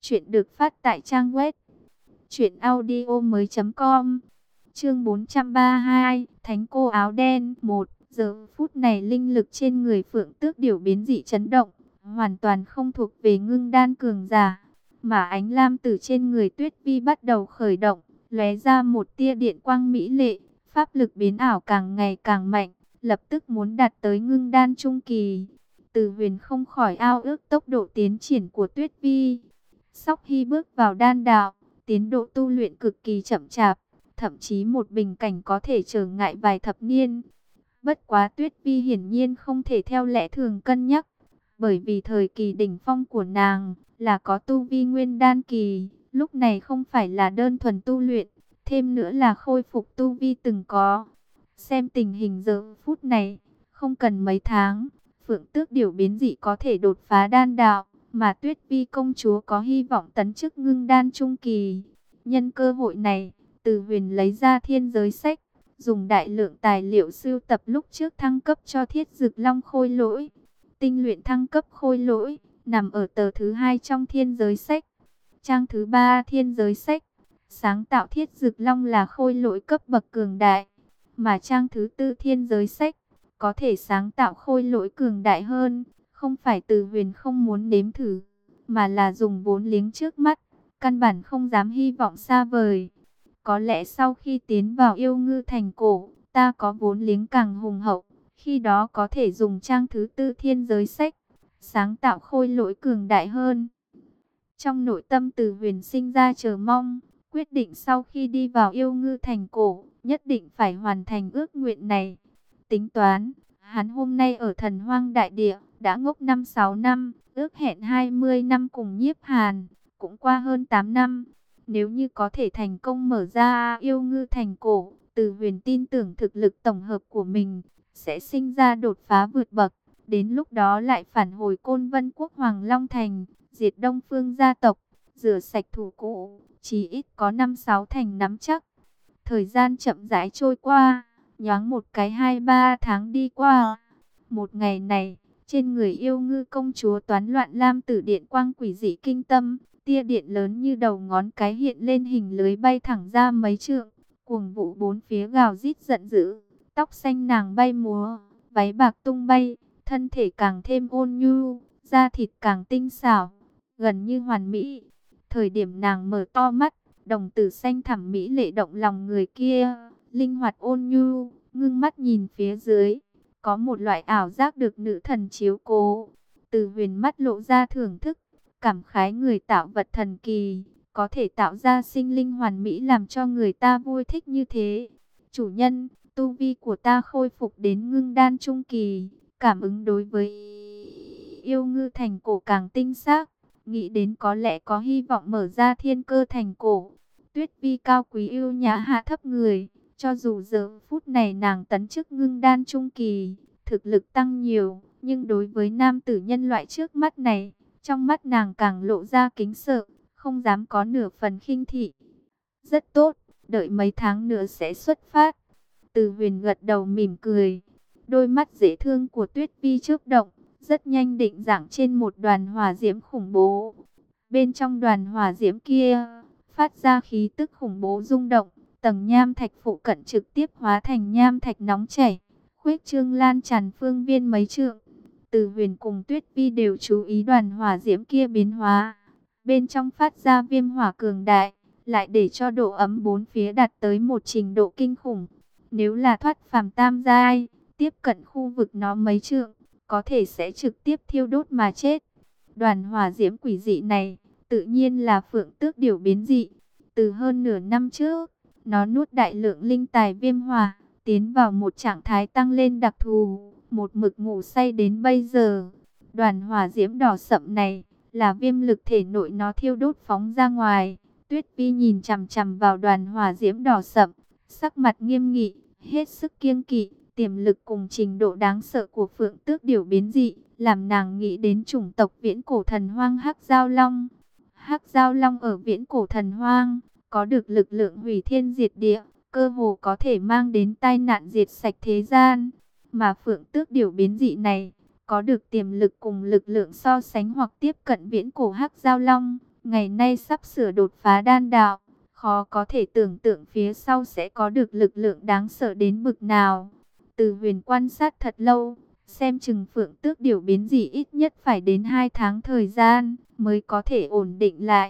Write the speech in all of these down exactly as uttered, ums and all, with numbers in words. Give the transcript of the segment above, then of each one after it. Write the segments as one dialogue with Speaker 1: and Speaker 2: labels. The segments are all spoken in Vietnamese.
Speaker 1: Chuyện được phát tại trang web truyện audio mới chấm com. Chương bốn trăm ba mươi hai, Thánh cô áo đen. Một giờ phút này linh lực trên người Phượng Tước Điểu biến dị chấn động, hoàn toàn không thuộc về ngưng đan cường giả, mà ánh lam tử trên người Tuyết Vi bắt đầu khởi động, lóe ra một tia điện quang mỹ lệ, pháp lực biến ảo càng ngày càng mạnh, lập tức muốn đạt tới ngưng đan trung kỳ. Từ Huyền không khỏi ao ước tốc độ tiến triển của Tuyết Vi. Sóc Hy bước vào đan đạo, tiến độ tu luyện cực kỳ chậm chạp, thậm chí một bình cảnh có thể trở ngại vài thập niên. Bất quá Tuyết Vi hiển nhiên không thể theo lẽ thường cân nhắc, bởi vì thời kỳ đỉnh phong của nàng là có tu vi nguyên đan kỳ, lúc này không phải là đơn thuần tu luyện, thêm nữa là khôi phục tu vi từng có. Xem tình hình giờ phút này, không cần mấy tháng, Phượng Tước Điểu biến dị có thể đột phá đan đạo, mà Tuyết Vi công chúa có hy vọng tấn chức ngưng đan trung kỳ. Nhân cơ hội này, Từ Huyền lấy ra thiên giới sách, dùng đại lượng tài liệu sưu tập lúc trước thăng cấp cho Thiết Dực Long khôi lỗi. Tinh luyện thăng cấp khôi lỗi, nằm ở tờ thứ hai trong thiên giới sách. Trang thứ ba thiên giới sách, sáng tạo Thiết Dực Long là khôi lỗi cấp bậc cường đại, mà trang thứ tư thiên giới sách, có thể sáng tạo khôi lỗi cường đại hơn. Không phải Từ Huyền không muốn nếm thử, mà là dùng vốn liếng trước mắt, căn bản không dám hy vọng xa vời. Có lẽ sau khi tiến vào yêu ngư thành cổ, ta có vốn liếng càng hùng hậu, khi đó có thể dùng trang thứ tư thiên giới sách, sáng tạo khôi lỗi cường đại hơn. Trong nội tâm Từ Huyền sinh ra chờ mong, quyết định sau khi đi vào yêu ngư thành cổ, nhất định phải hoàn thành ước nguyện này. Tính toán, hắn hôm nay ở Thần Hoang Đại Địa, đã ngốc năm sáu năm, ước hẹn hai mươi năm cùng Nhiếp Hàn, cũng qua hơn tám năm. Nếu như có thể thành công mở ra yêu ngư thành cổ, Từ Huyền tin tưởng thực lực tổng hợp của mình sẽ sinh ra đột phá vượt bậc. Đến lúc đó lại phản hồi Côn Vân Quốc Hoàng Long Thành, diệt Đông Phương gia tộc, rửa sạch thù cũ, chỉ ít có năm sáu thành nắm chắc. Thời gian chậm rãi trôi qua, nhoáng một cái hai ba tháng đi qua. Một ngày này, trên người yêu ngư công chúa toán loạn lam tử điện quang quỷ dị kinh tâm, tia điện lớn như đầu ngón cái hiện lên hình lưới bay thẳng ra mấy trượng, cuồng vũ bốn phía gào rít giận dữ, tóc xanh nàng bay múa, váy bạc tung bay, thân thể càng thêm ôn nhu, da thịt càng tinh xảo, gần như hoàn mỹ. Thời điểm nàng mở to mắt, đồng tử xanh thẳm mỹ lệ động lòng người kia, linh hoạt ôn nhu, ngưng mắt nhìn phía dưới, có một loại ảo giác được nữ thần chiếu cố. Từ Huyền mắt lộ ra thưởng thức, cảm khái người tạo vật thần kỳ, có thể tạo ra sinh linh hoàn mỹ làm cho người ta vui thích như thế. Chủ nhân, tu vi của ta khôi phục đến ngưng đan trung kỳ, cảm ứng đối với yêu ngư thành cổ càng tinh xác, nghĩ đến có lẽ có hy vọng mở ra thiên cơ thành cổ. Tuyết Vi cao quý yêu nhã hạ thấp người, cho dù giờ phút này nàng tấn chức ngưng đan trung kỳ, thực lực tăng nhiều, nhưng đối với nam tử nhân loại trước mắt này, trong mắt nàng càng lộ ra kính sợ, không dám có nửa phần khinh thị. Rất tốt, đợi mấy tháng nữa sẽ xuất phát. Từ Huyền gật đầu mỉm cười, đôi mắt dễ thương của Tuyết Vi chớp động, rất nhanh định dạng trên một đoàn hỏa diễm khủng bố. Bên trong đoàn hỏa diễm kia, phát ra khí tức khủng bố rung động, tầng nham thạch phụ cận trực tiếp hóa thành nham thạch nóng chảy, khuếch trương lan tràn phương viên mấy trượng. Từ Huyền cùng Tuyết Vi đều chú ý đoàn hỏa diễm kia biến hóa, bên trong phát ra viêm hỏa cường đại, lại để cho độ ấm bốn phía đạt tới một trình độ kinh khủng. Nếu là thoát phàm tam giai, tiếp cận khu vực nó mấy trượng, có thể sẽ trực tiếp thiêu đốt mà chết. Đoàn hỏa diễm quỷ dị này, tự nhiên là Phượng Tước Điểu biến dị. Từ hơn nửa năm trước, nó nuốt đại lượng linh tài viêm hỏa, tiến vào một trạng thái tăng lên đặc thù, một mực ngủ say đến bây giờ. Đoàn hỏa diễm đỏ sậm này, là viêm lực thể nội nó thiêu đốt phóng ra ngoài. Tuyết Vi nhìn chằm chằm vào đoàn hỏa diễm đỏ sậm, sắc mặt nghiêm nghị, hết sức kiêng kỵ. Tiềm lực cùng trình độ đáng sợ của Phượng Tước Điểu biến dị, làm nàng nghĩ đến chủng tộc viễn cổ thần hoang Hắc Giao Long. Hắc Giao Long ở viễn cổ thần hoang, có được lực lượng hủy thiên diệt địa, cơ hồ có thể mang đến tai nạn diệt sạch thế gian. Mà Phượng Tước Điểu biến dị này, có được tiềm lực cùng lực lượng so sánh hoặc tiếp cận viễn cổ Hắc Giao Long, ngày nay sắp sửa đột phá đan đạo. Khó có thể tưởng tượng phía sau sẽ có được lực lượng đáng sợ đến bực nào. Từ Huyền quan sát thật lâu, xem chừng Phượng Tước điều biến dị ít nhất phải đến hai tháng thời gian mới có thể ổn định lại.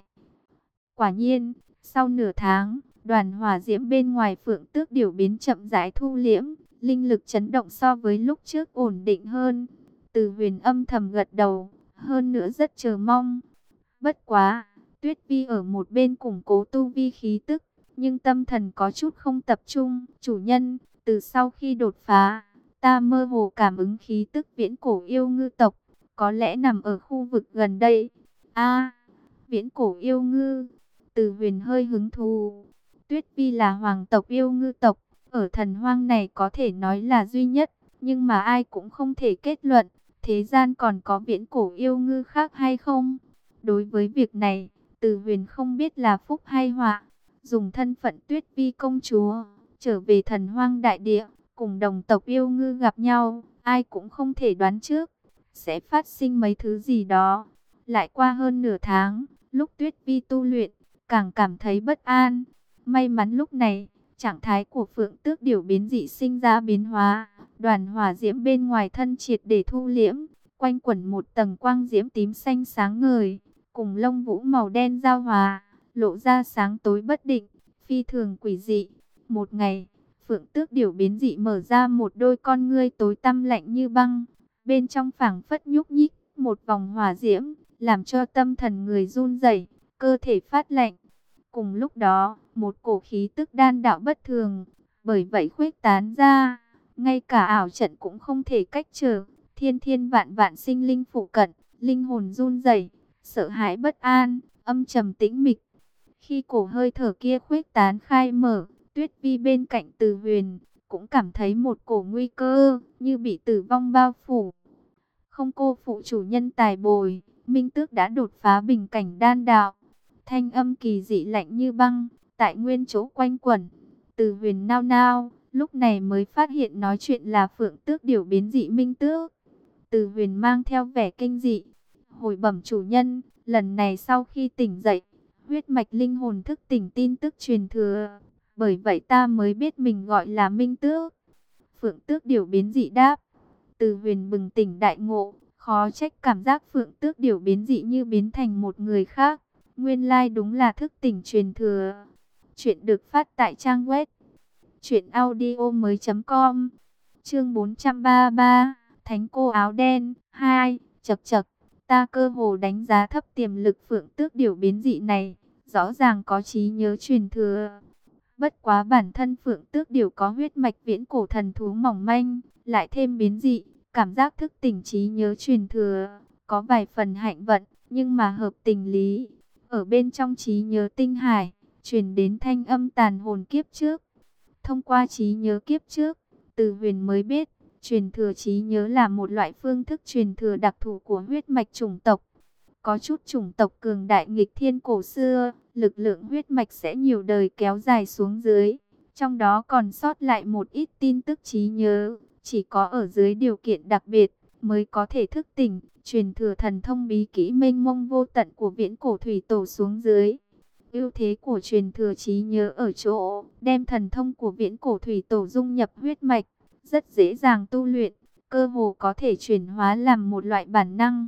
Speaker 1: Quả nhiên, sau nửa tháng, đoàn hỏa diễm bên ngoài Phượng Tước điều biến chậm rãi thu liễm, linh lực chấn động so với lúc trước ổn định hơn. Từ Huyền âm thầm gật đầu, hơn nữa rất chờ mong. Bất quá, Tuyết Vi ở một bên củng cố tu vi khí tức, nhưng tâm thần có chút không tập trung. Chủ nhân, từ sau khi đột phá, ta mơ hồ cảm ứng khí tức viễn cổ yêu ngư tộc, có lẽ nằm ở khu vực gần đây. A, viễn cổ yêu ngư. Từ Huyền hơi hứng thú. Tuyết Vi là hoàng tộc yêu ngư tộc, ở thần hoang này có thể nói là duy nhất, nhưng mà ai cũng không thể kết luận, thế gian còn có viễn cổ yêu ngư khác hay không. Đối với việc này, Từ Huyền không biết là phúc hay họa. Dùng thân phận Tuyết Vi công chúa, trở về thần hoang đại địa, cùng đồng tộc yêu ngư gặp nhau, ai cũng không thể đoán trước sẽ phát sinh mấy thứ gì đó. Lại qua hơn nửa tháng, lúc Tuyết Vi tu luyện, càng cảm thấy bất an. May mắn lúc này, trạng thái của Phượng Tước điều biến dị sinh ra biến hóa, đoàn hỏa diễm bên ngoài thân triệt để thu liễm, quanh quẩn một tầng quang diễm tím xanh sáng ngời, cùng lông vũ màu đen giao hòa, lộ ra sáng tối bất định, phi thường quỷ dị. Một ngày, Phượng Tước điều biến dị mở ra một đôi con ngươi tối tăm lạnh như băng, bên trong phảng phất nhúc nhích một vòng hỏa diễm, làm cho tâm thần người run rẩy, cơ thể phát lạnh. Cùng lúc đó, một cổ khí tức đan đạo bất thường, bởi vậy khuếch tán ra, ngay cả ảo trận cũng không thể cách trở. Thiên thiên vạn vạn sinh linh phụ cận, linh hồn run rẩy, sợ hãi bất an, âm trầm tĩnh mịch. Khi cổ hơi thở kia khuếch tán khai mở, Tuyết Vi bên cạnh Từ Huyền cũng cảm thấy một cổ nguy cơ, như bị tử vong bao phủ. Không cô phụ chủ nhân tài bồi, Minh Tước đã đột phá bình cảnh đan đạo. Thanh âm kỳ dị lạnh như băng, tại nguyên chỗ quanh quẩn. Từ Huyền nao nao, lúc này mới phát hiện nói chuyện là Phượng Tước điều biến dị Minh Tước. Từ Huyền mang theo vẻ kinh dị, hồi bẩm chủ nhân, lần này sau khi tỉnh dậy, huyết mạch linh hồn thức tỉnh tin tức truyền thừa, bởi vậy ta mới biết mình gọi là Minh Tước. Phượng Tước điều biến dị đáp. Từ Huyền bừng tỉnh đại ngộ, khó trách cảm giác Phượng Tước điều biến dị như biến thành một người khác, nguyên lai đúng là thức tỉnh truyền thừa. Chuyện được phát tại trang web truyện audio mới chấm com. Chương bốn trăm ba mươi ba, Thánh cô áo đen hai. Chậc chậc, ta cơ hồ đánh giá thấp tiềm lực Phượng Tước điều biến dị này, rõ ràng có trí nhớ truyền thừa. Bất quá bản thân Phượng Tước điều có huyết mạch viễn cổ thần thú mỏng manh, lại thêm biến dị, cảm giác thức tỉnh trí nhớ truyền thừa, có vài phần hạnh vận, nhưng mà hợp tình lý. Ở bên trong trí nhớ tinh hải, truyền đến thanh âm tàn hồn kiếp trước. Thông qua trí nhớ kiếp trước, Từ Huyền mới biết, truyền thừa trí nhớ là một loại phương thức truyền thừa đặc thù của huyết mạch chủng tộc. Có chút chủng tộc cường đại nghịch thiên cổ xưa, lực lượng huyết mạch sẽ nhiều đời kéo dài xuống dưới. Trong đó còn sót lại một ít tin tức trí nhớ, chỉ có ở dưới điều kiện đặc biệt mới có thể thức tỉnh, truyền thừa thần thông bí kỹ mênh mông vô tận của viễn cổ thủy tổ xuống dưới. Ưu thế của truyền thừa trí nhớ ở chỗ, đem thần thông của viễn cổ thủy tổ dung nhập huyết mạch, rất dễ dàng tu luyện, cơ hồ có thể chuyển hóa làm một loại bản năng.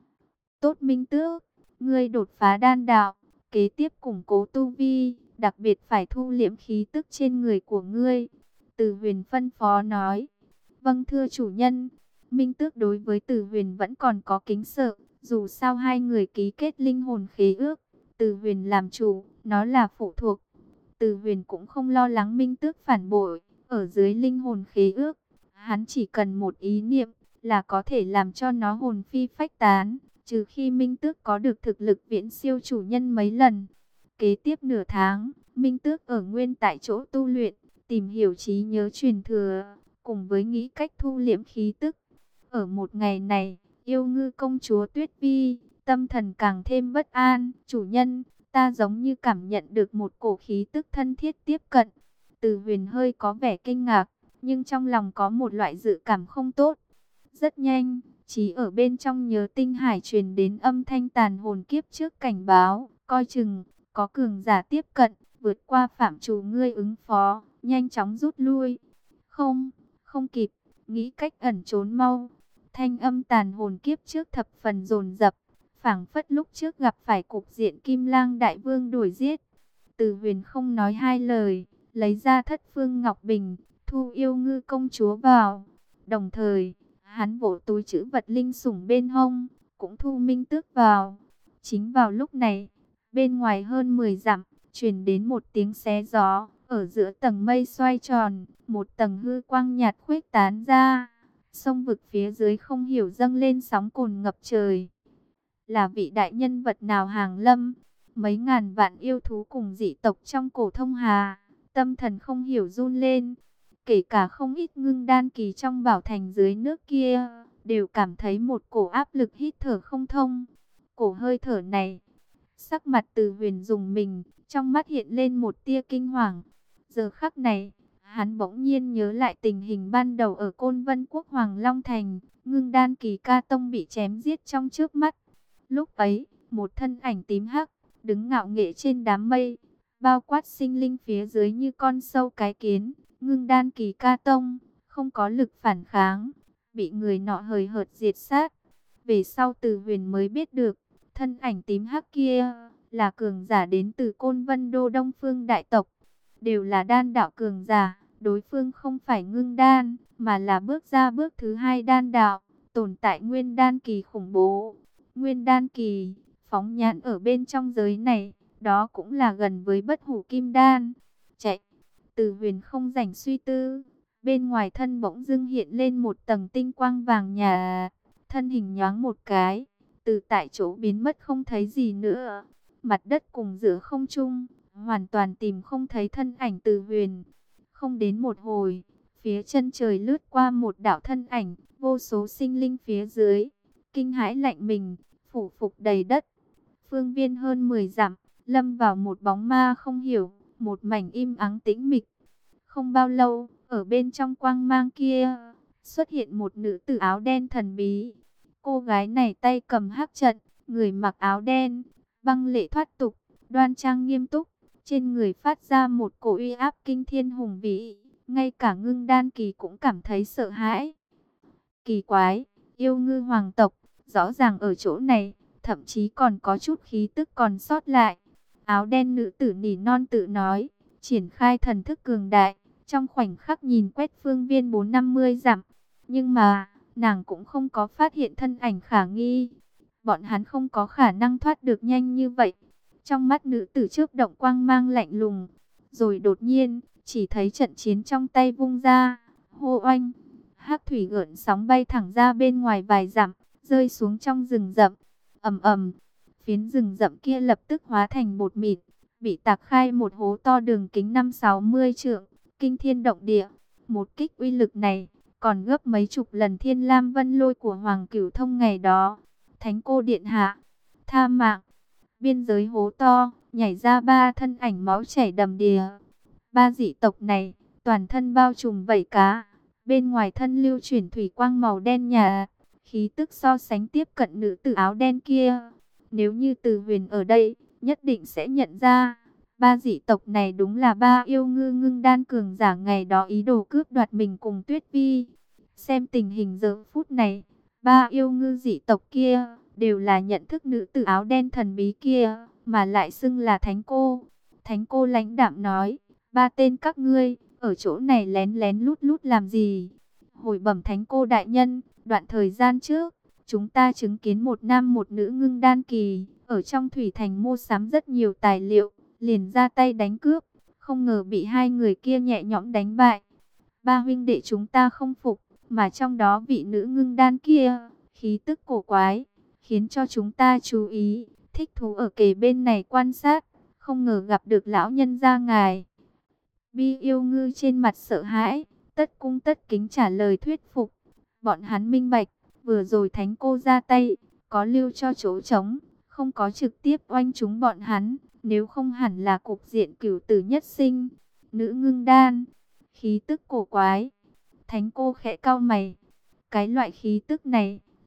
Speaker 1: Tốt Minh Tước, ngươi đột phá đan đạo, kế tiếp củng cố tu vi, đặc biệt phải thu liễm khí tức trên người của ngươi. Từ Huyền phân phó nói. Vâng thưa chủ nhân. Minh Tước đối với Từ Huyền vẫn còn có kính sợ, dù sao hai người ký kết linh hồn khế ước, Từ Huyền làm chủ, nó là phụ thuộc. Từ Huyền cũng không lo lắng Minh Tước phản bội, ở dưới linh hồn khế ước, hắn chỉ cần một ý niệm là có thể làm cho nó hồn phi phách tán, trừ khi Minh Tước có được thực lực viễn siêu chủ nhân mấy lần. Kế tiếp nửa tháng, Minh Tước ở nguyên tại chỗ tu luyện, tìm hiểu trí nhớ truyền thừa, cùng với nghĩ cách thu liễm khí tức. Ở một ngày này, yêu ngư công chúa Tuyết Vi, tâm thần càng thêm bất an. Chủ nhân, ta giống như cảm nhận được một cổ khí tức thân thiết tiếp cận. Từ Huyền hơi có vẻ kinh ngạc, nhưng trong lòng có một loại dự cảm không tốt. Rất nhanh, Chỉ ở bên trong nhớ tinh hải truyền đến âm thanh tàn hồn kiếp trước cảnh báo, coi chừng, có cường giả tiếp cận, vượt qua phạm trù ngươi ứng phó, nhanh chóng rút lui. Không, không kịp, nghĩ cách ẩn trốn mau. Thanh âm tàn hồn kiếp trước thập phần dồn dập, phảng phất lúc trước gặp phải cục diện Kim Lang đại vương đuổi giết. Từ Huyền không nói hai lời, lấy ra thất phương ngọc bình, thu yêu ngư công chúa vào. Đồng thời, hắn vỗ túi trữ vật linh sủng bên hông, cũng thu minh tước vào. Chính vào lúc này, bên ngoài hơn mười dặm, truyền đến một tiếng xé gió, ở giữa tầng mây xoay tròn, một tầng hư quang nhạt khuếch tán ra. Sông vực phía dưới không hiểu dâng lên sóng cồn ngập trời. Là vị đại nhân vật nào hàng lâm? Mấy ngàn vạn yêu thú cùng dị tộc trong cổ thông hà, tâm thần không hiểu run lên. Kể cả không ít ngưng đan kỳ trong bảo thành dưới nước kia, đều cảm thấy một cổ áp lực hít thở không thông. Cổ hơi thở này, sắc mặt Từ Huyền dùng mình, trong mắt hiện lên một tia kinh hoàng. Giờ khắc này, hắn bỗng nhiên nhớ lại tình hình ban đầu ở Côn Vân Quốc Hoàng Long Thành, ngưng đan kỳ ca tông bị chém giết trong trước mắt. Lúc ấy, một thân ảnh tím hắc, đứng ngạo nghễ trên đám mây, bao quát sinh linh phía dưới như con sâu cái kiến. Ngưng đan kỳ ca tông, không có lực phản kháng, bị người nọ hời hợt diệt sát. Về sau Từ Huyền mới biết được, thân ảnh tím hắc kia, là cường giả đến từ Côn Vân Đô Đông Phương đại tộc. Đều là đan đạo cường giả, đối phương không phải ngưng đan, mà là bước ra bước thứ hai đan đạo, tồn tại nguyên đan kỳ khủng bố. Nguyên đan kỳ, phóng nhãn ở bên trong giới này, đó cũng là gần với bất hủ kim đan. Chạy! Từ Huyền không rảnh suy tư, bên ngoài thân bỗng dưng hiện lên một tầng tinh quang vàng nhà, thân hình nhoáng một cái, từ tại chỗ biến mất không thấy gì nữa. Mặt đất cùng giữa không trung, hoàn toàn tìm không thấy thân ảnh Từ Huyền. Không đến một hồi, phía chân trời lướt qua một đạo thân ảnh, vô số sinh linh phía dưới, kinh hãi lạnh mình, phủ phục đầy đất. Phương viên hơn mười dặm, lâm vào một bóng ma không hiểu, một mảnh im ắng tĩnh mịch. Không bao lâu, ở bên trong quang mang kia, xuất hiện một nữ tử áo đen thần bí. Cô gái này tay cầm hắc trận, người mặc áo đen, băng lệ thoát tục, đoan trang nghiêm túc, trên người phát ra một cổ uy áp kinh thiên hùng vĩ, ngay cả ngưng đan kỳ cũng cảm thấy sợ hãi. Kỳ quái, yêu ngư hoàng tộc, rõ ràng ở chỗ này, thậm chí còn có chút khí tức còn sót lại. Áo đen nữ tử nỉ non tự nói, triển khai thần thức cường đại, trong khoảnh khắc nhìn quét phương viên bốn năm mươi dặm. Nhưng mà, nàng cũng không có phát hiện thân ảnh khả nghi. Bọn hắn không có khả năng thoát được nhanh như vậy. Trong mắt nữ tử chớp động quang mang lạnh lùng. Rồi đột nhiên, chỉ thấy trận chiến trong tay vung ra. Hô oanh, hắc thủy gợn sóng bay thẳng ra bên ngoài vài dặm, rơi xuống trong rừng rậm. Ầm ầm, phiến rừng rậm kia lập tức hóa thành bột mịn, bị tạc khai một hố to đường kính năm sáu mươi trượng, kinh thiên động địa. Một kích uy lực này, còn gấp mấy chục lần Thiên Lam Vân Lôi của Hoàng Cửu Thông ngày đó. Thánh cô điện hạ, tha mạng. Biên giới hố to, nhảy ra ba thân ảnh máu chảy đầm đìa. Ba dị tộc này, toàn thân bao trùm vảy cá, bên ngoài thân lưu chuyển thủy quang màu đen nhà, khí tức so sánh tiếp cận nữ tử áo đen kia. Nếu như Từ Huyền ở đây, nhất định sẽ nhận ra, ba dị tộc này đúng là ba yêu ngư ngưng đan cường giả ngày đó ý đồ cướp đoạt mình cùng Tuyết Vi. Xem tình hình giờ phút này, ba yêu ngư dị tộc kia đều là nhận thức nữ tử áo đen thần bí kia, mà lại xưng là Thánh cô. Thánh cô lãnh đạm nói, ba tên các ngươi ở chỗ này lén lén lút lút làm gì? Hồi bẩm Thánh cô đại nhân, đoạn thời gian trước, chúng ta chứng kiến một nam một nữ ngưng đan kỳ, ở trong thủy thành mua sắm rất nhiều tài liệu, liền ra tay đánh cướp, không ngờ bị hai người kia nhẹ nhõm đánh bại. Ba huynh đệ chúng ta không phục, mà trong đó vị nữ ngưng đan kia, khí tức cổ quái, khiến cho chúng ta chú ý, thích thú ở kề bên này quan sát, không ngờ gặp được lão nhân gia ngài. Bi yêu ngư trên mặt sợ hãi, tất cung tất kính trả lời thuyết phục. Bọn hắn minh bạch, vừa rồi Thánh cô ra tay, có lưu cho chỗ trống, không có trực tiếp oanh chúng bọn hắn, nếu không hẳn là cục diện cửu tử nhất sinh. Nữ ngưng đan, khí tức cổ quái. Thánh cô khẽ cau mày, cái loại khí tức này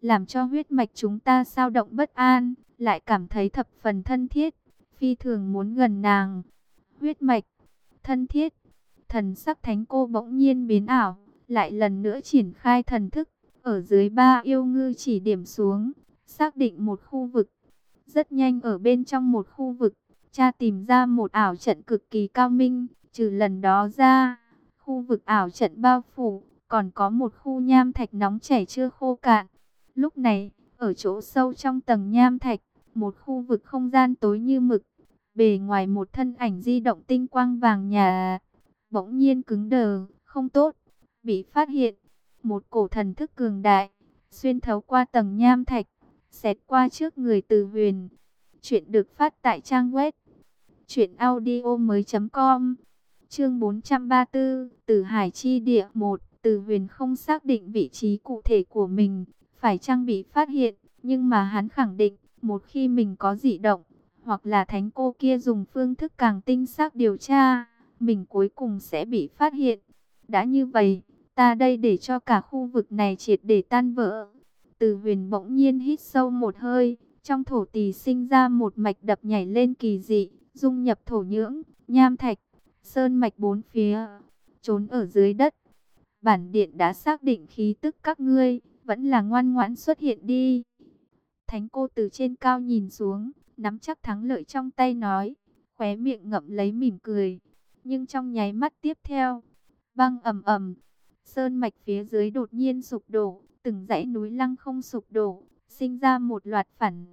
Speaker 1: làm cho huyết mạch chúng ta dao động bất an, lại cảm thấy thập phần thân thiết, phi thường muốn gần nàng. Huyết mạch, thân thiết, thần sắc thánh cô bỗng nhiên biến ảo, lại lần nữa triển khai thần thức, ở dưới ba yêu ngư chỉ điểm xuống, xác định một khu vực. Rất nhanh ở bên trong một khu vực, cha tìm ra một ảo trận cực kỳ cao minh, trừ lần đó ra, khu vực ảo trận bao phủ, còn có một khu nham thạch nóng chảy chưa khô cạn. Lúc này, ở chỗ sâu trong tầng nham thạch, một khu vực không gian tối như mực, bề ngoài một thân ảnh di động tinh quang vàng nhà, bỗng nhiên cứng đờ, không tốt, bị phát hiện. Một cổ thần thức cường đại, xuyên thấu qua tầng nham thạch, xẹt qua trước người Từ Huyền. Chuyện được phát tại trang web truyện audio mới chấm com. Chương bốn trăm ba mươi tư, Tử Hải chi địa một. Từ Huyền không xác định vị trí cụ thể của mình, phải chăng bị phát hiện, nhưng mà hắn khẳng định, một khi mình có dị động, hoặc là thánh cô kia dùng phương thức càng tinh xác điều tra, mình cuối cùng sẽ bị phát hiện. Đã như vậy, ta đây để cho cả khu vực này triệt để tan vỡ. Từ Huyền bỗng nhiên hít sâu một hơi, trong thổ tỳ sinh ra một mạch đập nhảy lên kỳ dị, dung nhập thổ nhưỡng, nham thạch, sơn mạch bốn phía, trốn ở dưới đất. Bản điện đã xác định khí tức các ngươi, vẫn là ngoan ngoãn xuất hiện đi. Thánh cô từ trên cao nhìn xuống, nắm chắc thắng lợi trong tay nói, khóe miệng ngậm lấy mỉm cười. Nhưng trong nháy mắt tiếp theo, băng ầm ầm, sơn mạch phía dưới đột nhiên sụp đổ, từng dãy núi lăng không sụp đổ, sinh ra một loạt phản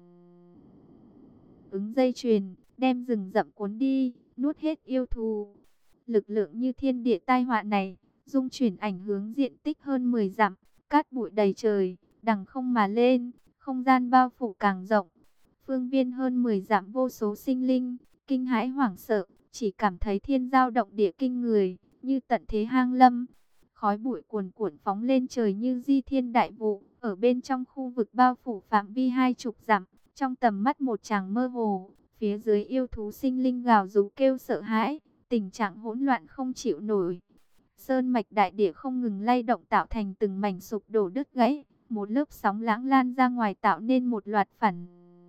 Speaker 1: ứng dây chuyền, đem rừng rậm cuốn đi, nuốt hết yêu thù. Lực lượng như thiên địa tai họa này, dung chuyển ảnh hướng diện tích hơn mười dặm, cát bụi đầy trời, đằng không mà lên, không gian bao phủ càng rộng. Phương viên hơn mười dặm vô số sinh linh, kinh hãi hoảng sợ, chỉ cảm thấy thiên giao động địa kinh người, như tận thế hang lâm. Khói bụi cuồn cuộn phóng lên trời như di thiên đại vụ, ở bên trong khu vực bao phủ phạm vi hai chục dặm, trong tầm mắt một tràng mơ hồ, phía dưới yêu thú sinh linh gào rú kêu sợ hãi, tình trạng hỗn loạn không chịu nổi. Sơn mạch đại địa không ngừng lay động tạo thành từng mảnh sụp đổ đứt gãy, một lớp sóng lãng lan ra ngoài tạo nên một loạt phản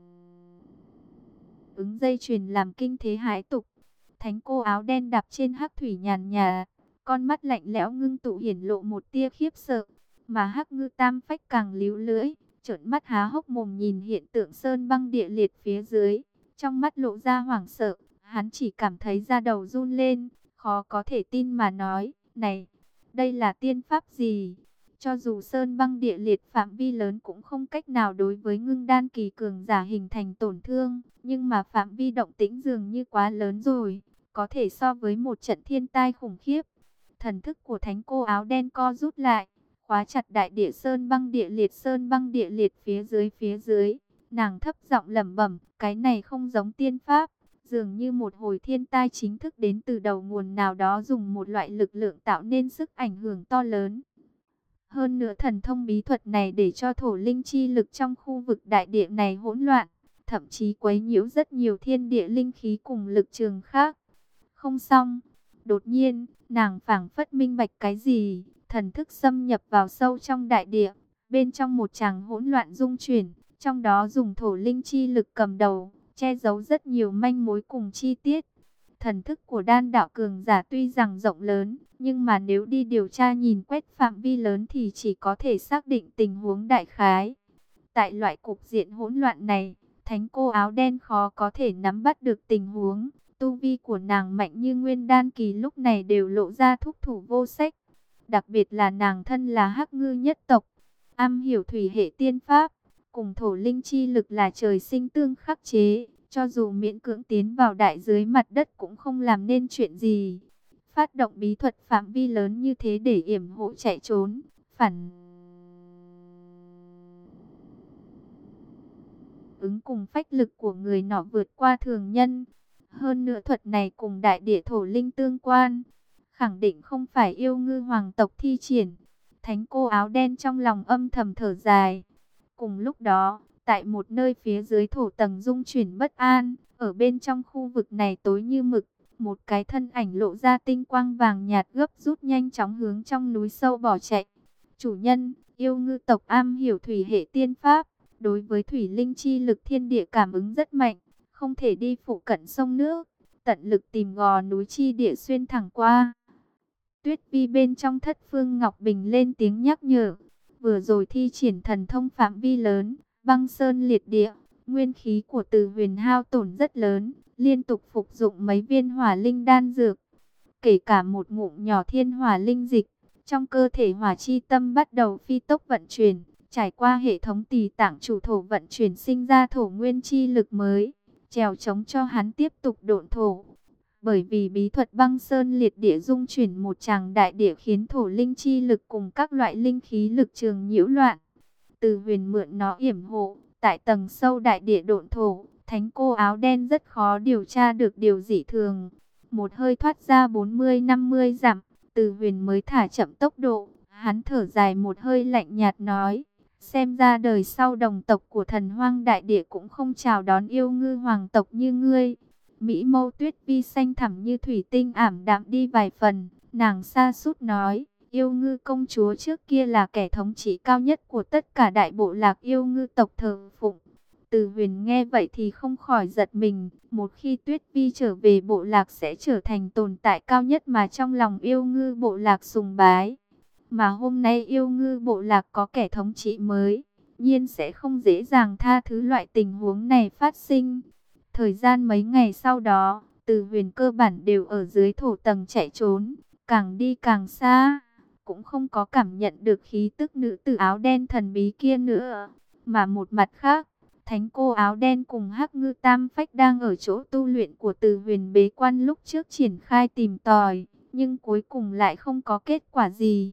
Speaker 1: ứng dây chuyền làm kinh thế hãi tục. Thánh cô áo đen đạp trên hắc thủy nhàn nhà, con mắt lạnh lẽo ngưng tụ hiển lộ một tia khiếp sợ, mà hắc ngư tam phách càng líu lưỡi, trợn mắt há hốc mồm nhìn hiện tượng sơn băng địa liệt phía dưới, trong mắt lộ ra hoảng sợ, hắn chỉ cảm thấy da đầu run lên, khó có thể tin mà nói, này, đây là tiên pháp gì? Cho dù sơn băng địa liệt phạm vi lớn cũng không cách nào đối với ngưng đan kỳ cường giả hình thành tổn thương, nhưng mà phạm vi động tĩnh dường như quá lớn rồi, có thể so với một trận thiên tai khủng khiếp. Thần thức của thánh cô áo đen co rút lại, khóa chặt đại địa sơn băng địa liệt sơn băng địa liệt phía dưới phía dưới. Nàng thấp giọng lẩm bẩm, cái này không giống tiên pháp, dường như một hồi thiên tai chính thức đến từ đầu nguồn nào đó dùng một loại lực lượng tạo nên sức ảnh hưởng to lớn. Hơn nữa thần thông bí thuật này để cho thổ linh chi lực trong khu vực đại địa này hỗn loạn, thậm chí quấy nhiễu rất nhiều thiên địa linh khí cùng lực trường khác. Không xong, đột nhiên, nàng phảng phất minh bạch cái gì, thần thức xâm nhập vào sâu trong đại địa, bên trong một tràng hỗn loạn dung chuyển, trong đó dùng thổ linh chi lực cầm đầu, che giấu rất nhiều manh mối cùng chi tiết. Thần thức của đan đạo cường giả tuy rằng rộng lớn, nhưng mà nếu đi điều tra nhìn quét phạm vi lớn thì chỉ có thể xác định tình huống đại khái. Tại loại cục diện hỗn loạn này, thánh cô áo đen khó có thể nắm bắt được tình huống. Tu vi của nàng mạnh như nguyên đan kỳ lúc này đều lộ ra thúc thủ vô sách. Đặc biệt là nàng thân là hắc ngư nhất tộc, am hiểu thủy hệ tiên pháp, cùng thổ linh chi lực là trời sinh tương khắc chế. Cho dù miễn cưỡng tiến vào đại dưới mặt đất cũng không làm nên chuyện gì. Phát động bí thuật phạm vi lớn như thế để yểm hộ chạy trốn, phản ứng cùng phách lực của người nọ vượt qua thường nhân. Hơn nữa thuật này cùng đại địa thổ linh tương quan, khẳng định không phải yêu ngư hoàng tộc thi triển. Thánh cô áo đen trong lòng âm thầm thở dài. Cùng lúc đó, tại một nơi phía dưới thổ tầng dung chuyển bất an, ở bên trong khu vực này tối như mực, một cái thân ảnh lộ ra tinh quang vàng nhạt gấp rút nhanh chóng hướng trong núi sâu bỏ chạy. Chủ nhân, Yêu ngư tộc am hiểu thủy hệ tiên pháp, đối với thủy linh chi lực thiên địa cảm ứng rất mạnh, không thể đi phụ cận sông nước, tận lực tìm gò núi chi địa xuyên thẳng qua. Tuyết Vi bên trong Thất Phương Ngọc Bình lên tiếng nhắc nhở, vừa rồi thi triển thần thông phạm vi lớn, băng sơn liệt địa, nguyên khí của Từ Huyền hao tổn rất lớn, liên tục phục dụng mấy viên hỏa linh đan dược, kể cả một ngụm nhỏ thiên hỏa linh dịch, trong cơ thể hỏa chi tâm bắt đầu phi tốc vận chuyển, trải qua hệ thống tỳ tạng chủ thổ vận chuyển sinh ra thổ nguyên chi lực mới, trèo chống cho hắn tiếp tục độn thổ. Bởi vì bí thuật băng sơn liệt địa dung chuyển một tràng đại địa khiến thổ linh chi lực cùng các loại linh khí lực trường nhiễu loạn. Từ Huyền mượn nó yểm hộ, tại tầng sâu đại địa độn thổ, thánh cô áo đen rất khó điều tra được điều dị thường. Một hơi thoát ra bốn mươi năm mươi dặm, Từ Huyền mới thả chậm tốc độ, hắn thở dài một hơi lạnh nhạt nói, xem ra đời sau đồng tộc của thần hoang đại địa cũng không chào đón yêu ngư hoàng tộc như ngươi. Mỹ mâu Tuyết Vi xanh thẳm như thủy tinh ảm đạm đi vài phần, nàng sa sút nói, yêu ngư công chúa trước kia là kẻ thống trị cao nhất của tất cả đại bộ lạc yêu ngư tộc thờ phụng. Từ Huyền nghe vậy thì không khỏi giật mình, một khi Tuyết Vi trở về bộ lạc sẽ trở thành tồn tại cao nhất mà trong lòng yêu ngư bộ lạc sùng bái. Mà hôm nay yêu ngư bộ lạc có kẻ thống trị mới, nhiên sẽ không dễ dàng tha thứ loại tình huống này phát sinh. Thời gian mấy ngày sau đó, Từ Huyền cơ bản đều ở dưới thổ tầng chạy trốn, càng đi càng xa, cũng không có cảm nhận được khí tức nữ tử áo đen thần bí kia nữa. Mà một mặt khác, thánh cô áo đen cùng Hắc Ngư Tam Phách đang ở chỗ tu luyện của Từ Huyền bế quan lúc trước triển khai tìm tòi, nhưng cuối cùng lại không có kết quả gì.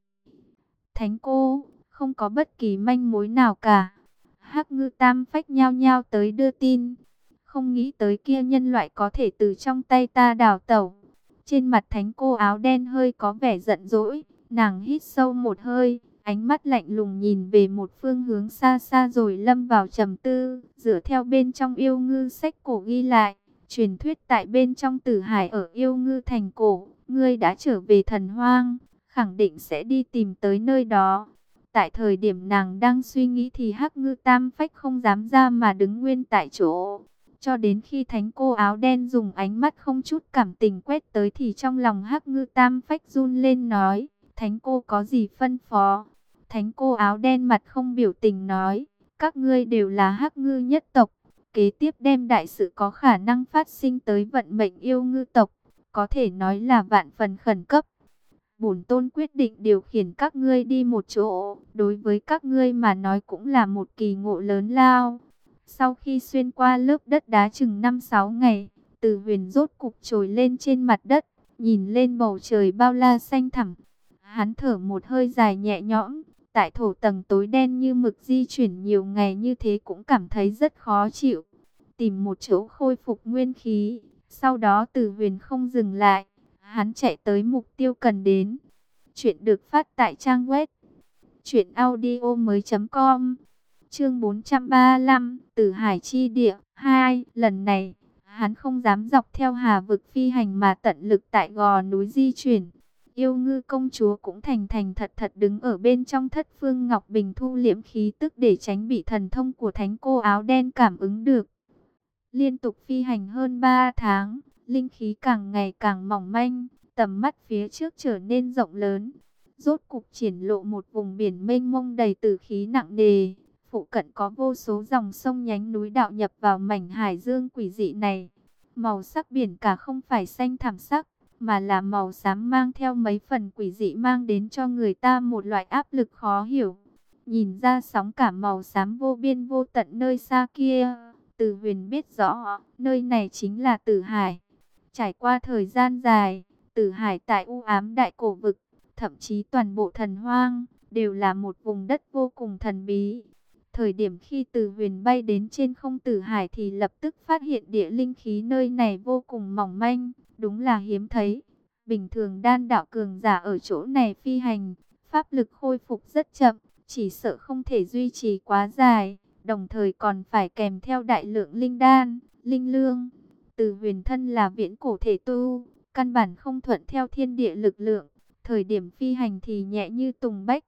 Speaker 1: Thánh cô, không có bất kỳ manh mối nào cả. Hắc Ngư Tam Phách nhao nhao tới đưa tin. Không nghĩ tới kia nhân loại có thể từ trong tay ta đào tẩu. Trên mặt thánh cô áo đen hơi có vẻ giận dỗi. Nàng hít sâu một hơi, ánh mắt lạnh lùng nhìn về một phương hướng xa xa rồi lâm vào trầm tư. Dựa theo bên trong yêu ngư sách cổ ghi lại, truyền thuyết tại bên trong Tử Hải ở yêu ngư thành cổ, ngươi đã trở về thần hoang, khẳng định sẽ đi tìm tới nơi đó. Tại thời điểm nàng đang suy nghĩ thì Hắc Ngư Tam Phách không dám ra mà đứng nguyên tại chỗ. Cho đến khi thánh cô áo đen dùng ánh mắt không chút cảm tình quét tới thì trong lòng Hắc Ngư Tam Phách run lên nói, thánh cô có gì phân phó? Thánh cô áo đen mặt không biểu tình nói, các ngươi đều là Hắc Ngư nhất tộc, kế tiếp đem đại sự có khả năng phát sinh tới vận mệnh yêu ngư tộc, có thể nói là vạn phần khẩn cấp. Bổn tôn quyết định điều khiển các ngươi đi một chỗ, đối với các ngươi mà nói cũng là một kỳ ngộ lớn lao. Sau khi xuyên qua lớp đất đá chừng năm sáu ngày, Từ Huyền rốt cục trồi lên trên mặt đất, nhìn lên bầu trời bao la xanh thẳm. Hắn thở một hơi dài nhẹ nhõm, tại thổ tầng tối đen như mực di chuyển nhiều ngày như thế cũng cảm thấy rất khó chịu. Tìm một chỗ khôi phục nguyên khí, sau đó Từ Huyền không dừng lại, hắn chạy tới mục tiêu cần đến. Chuyện được phát tại trang web truyện audio mới chấm com. Chương bốn trăm ba mươi lăm, Tử Hải chi địa hai. Lần này, hắn không dám dọc theo hà vực phi hành mà tận lực tại gò núi di chuyển. Yêu ngư công chúa cũng thành thành thật thật đứng ở bên trong Thất Phương Ngọc Bình thu liễm khí tức để tránh bị thần thông của thánh cô áo đen cảm ứng được. Liên tục phi hành hơn ba tháng, linh khí càng ngày càng mỏng manh, tầm mắt phía trước trở nên rộng lớn. Rốt cục triển lộ một vùng biển mênh mông đầy tử khí nặng nề. Phụ cận có vô số dòng sông nhánh núi đạo nhập vào mảnh hải dương quỷ dị này. Màu sắc biển cả không phải xanh thẳm sắc, mà là màu xám mang theo mấy phần quỷ dị, mang đến cho người ta một loại áp lực khó hiểu. Nhìn ra sóng cả màu xám vô biên vô tận nơi xa kia, Từ Huyền biết rõ, nơi này chính là Tử Hải. Trải qua thời gian dài, Tử Hải tại u ám đại cổ vực, thậm chí toàn bộ thần hoang, đều là một vùng đất vô cùng thần bí. Thời điểm khi Từ Huyền bay đến trên không Tử Hải thì lập tức phát hiện địa linh khí nơi này vô cùng mỏng manh, đúng là hiếm thấy. Bình thường đan đạo cường giả ở chỗ này phi hành, pháp lực khôi phục rất chậm, chỉ sợ không thể duy trì quá dài, đồng thời còn phải kèm theo đại lượng linh đan, linh lương. Từ Huyền thân là viễn cổ thể tu, căn bản không thuận theo thiên địa lực lượng, thời điểm phi hành thì nhẹ như tùng bách.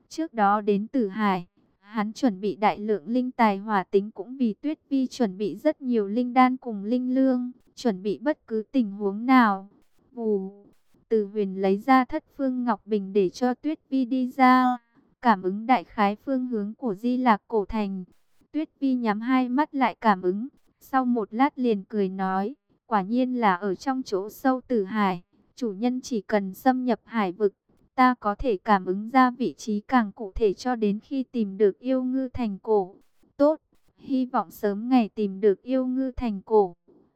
Speaker 1: Trước đó đến Tử Hải, hắn chuẩn bị đại lượng linh tài hỏa tính, cũng vì Tuyết Vi chuẩn bị rất nhiều linh đan cùng linh lương, chuẩn bị bất cứ tình huống nào. Vù, Từ Huyền lấy ra Thất Phương Ngọc Bình để cho Tuyết Vi đi ra, cảm ứng đại khái phương hướng của Di Lạc Cổ Thành. Tuyết Vi nhắm hai mắt lại cảm ứng, sau một lát liền cười nói, quả nhiên là ở trong chỗ sâu Tử Hải, chủ nhân chỉ cần xâm nhập hải vực, ta có thể cảm ứng ra vị trí càng cụ thể cho đến khi tìm được yêu ngư thành cổ. Tốt, hy vọng sớm ngày tìm được yêu ngư thành cổ.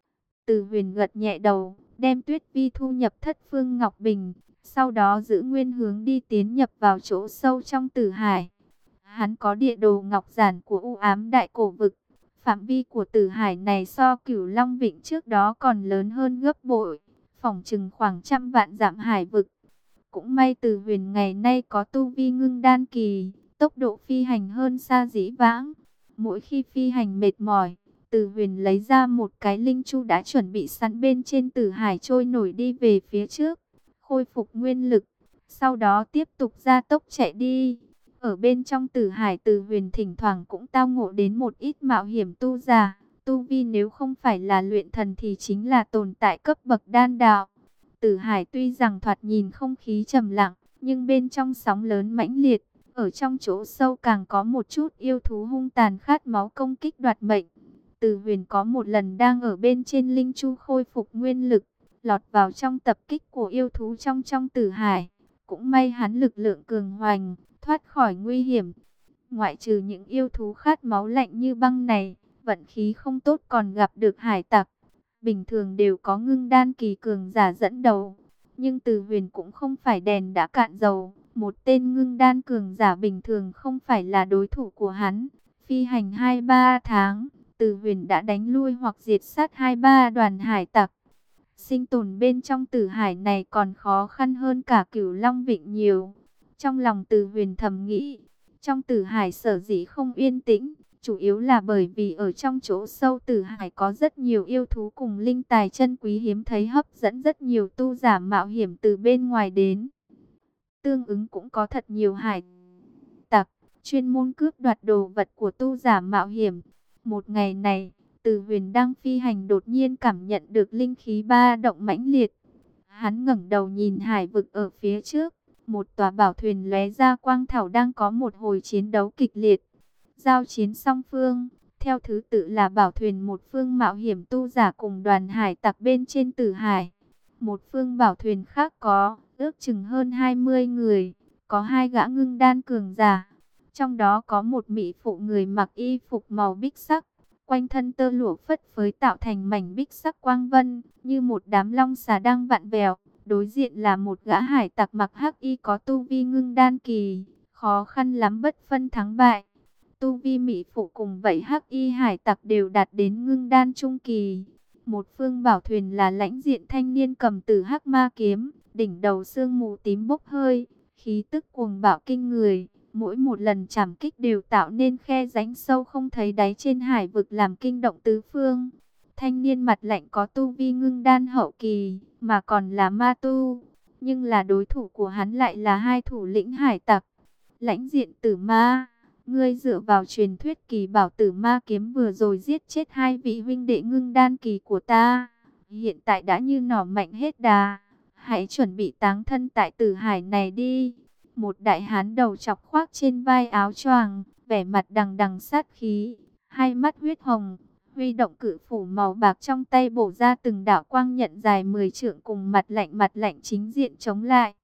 Speaker 1: Từ Huyền gật nhẹ đầu, đem Tuyết Vi thu nhập Thất Phương Ngọc Bình, sau đó giữ nguyên hướng đi tiến nhập vào chỗ sâu trong Tử Hải. Hắn có địa đồ ngọc giản của u ám đại cổ vực. Phạm vi của Tử Hải này so Cửu Long Vịnh trước đó còn lớn hơn gấp bội, phỏng chừng khoảng trăm vạn dặm hải vực. Cũng may Từ Huyền ngày nay có tu vi ngưng đan kỳ, tốc độ phi hành hơn xa dĩ vãng. Mỗi khi phi hành mệt mỏi, Từ Huyền lấy ra một cái linh chu đã chuẩn bị sẵn bên trên Tử Hải trôi nổi đi về phía trước, khôi phục nguyên lực, sau đó tiếp tục gia tốc chạy đi. Ở bên trong Tử Hải, Từ Huyền thỉnh thoảng cũng tao ngộ đến một ít mạo hiểm tu giả, tu vi nếu không phải là luyện thần thì chính là tồn tại cấp bậc đan đạo. Tử Hải tuy rằng thoạt nhìn không khí trầm lặng, nhưng bên trong sóng lớn mãnh liệt, ở trong chỗ sâu càng có một chút yêu thú hung tàn khát máu công kích đoạt mệnh. Từ Huyền có một lần đang ở bên trên linh chu khôi phục nguyên lực, lọt vào trong tập kích của yêu thú trong trong Tử Hải. Cũng may hắn lực lượng cường hoành, thoát khỏi nguy hiểm. Ngoại trừ những yêu thú khát máu lạnh như băng này, vận khí không tốt còn gặp được hải tặc. Bình thường đều có ngưng đan kỳ cường giả dẫn đầu, nhưng Từ Huyền cũng không phải đèn đã cạn dầu. Một tên ngưng đan cường giả bình thường không phải là đối thủ của hắn. Phi hành hai ba tháng, Từ Huyền đã đánh lui hoặc diệt sát hai ba đoàn hải tặc. Sinh tồn bên trong Tử Hải này còn khó khăn hơn cả Cửu Long Vịnh nhiều. Trong lòng Từ Huyền thầm nghĩ, trong Tử Hải sở dĩ không yên tĩnh, chủ yếu là bởi vì ở trong chỗ sâu Tử Hải có rất nhiều yêu thú cùng linh tài chân quý hiếm thấy hấp dẫn rất nhiều tu giả mạo hiểm từ bên ngoài đến. Tương ứng cũng có thật nhiều hải tặc, chuyên môn cướp đoạt đồ vật của tu giả mạo hiểm. Một ngày này, Từ Huyền đang phi hành đột nhiên cảm nhận được linh khí ba động mãnh liệt. Hắn ngẩng đầu nhìn hải vực ở phía trước, một tòa bảo thuyền lóe ra quang thảo đang có một hồi chiến đấu kịch liệt. Giao chiến song phương, theo thứ tự là bảo thuyền một phương mạo hiểm tu giả cùng đoàn hải tặc bên trên Tử Hải. Một phương bảo thuyền khác có ước chừng hơn hai mươi người, có hai gã ngưng đan cường giả. Trong đó có một mỹ phụ người mặc y phục màu bích sắc, quanh thân tơ lụa phất phới tạo thành mảnh bích sắc quang vân, như một đám long xà đang vặn vẹo. Đối diện là một gã hải tặc mặc hắc y có tu vi ngưng đan kỳ, khó khăn lắm bất phân thắng bại. Tu vi mỹ phụ cùng vậy hắc y hải tặc đều đạt đến ngưng đan trung kỳ. Một phương bảo thuyền là lãnh diện thanh niên cầm tử hắc ma kiếm, đỉnh đầu sương mù tím bốc hơi, khí tức cuồng bạo kinh người. Mỗi một lần chảm kích đều tạo nên khe rãnh sâu không thấy đáy trên hải vực làm kinh động tứ phương. Thanh niên mặt lạnh có tu vi ngưng đan hậu kỳ, mà còn là ma tu. Nhưng là đối thủ của hắn lại là hai thủ lĩnh hải tặc. Lãnh diện tử ma, ngươi dựa vào truyền thuyết kỳ bảo tử ma kiếm vừa rồi giết chết hai vị huynh đệ ngưng đan kỳ của ta. Hiện tại đã như nỏ mạnh hết đà. Hãy chuẩn bị táng thân tại Tử Hải này đi. Một đại hán đầu chọc khoác trên vai áo choàng, vẻ mặt đằng đằng sát khí, hai mắt huyết hồng, huy động cự phủ màu bạc trong tay bổ ra từng đạo quang nhận dài mười trượng cùng mặt lạnh mặt lạnh chính diện chống lại.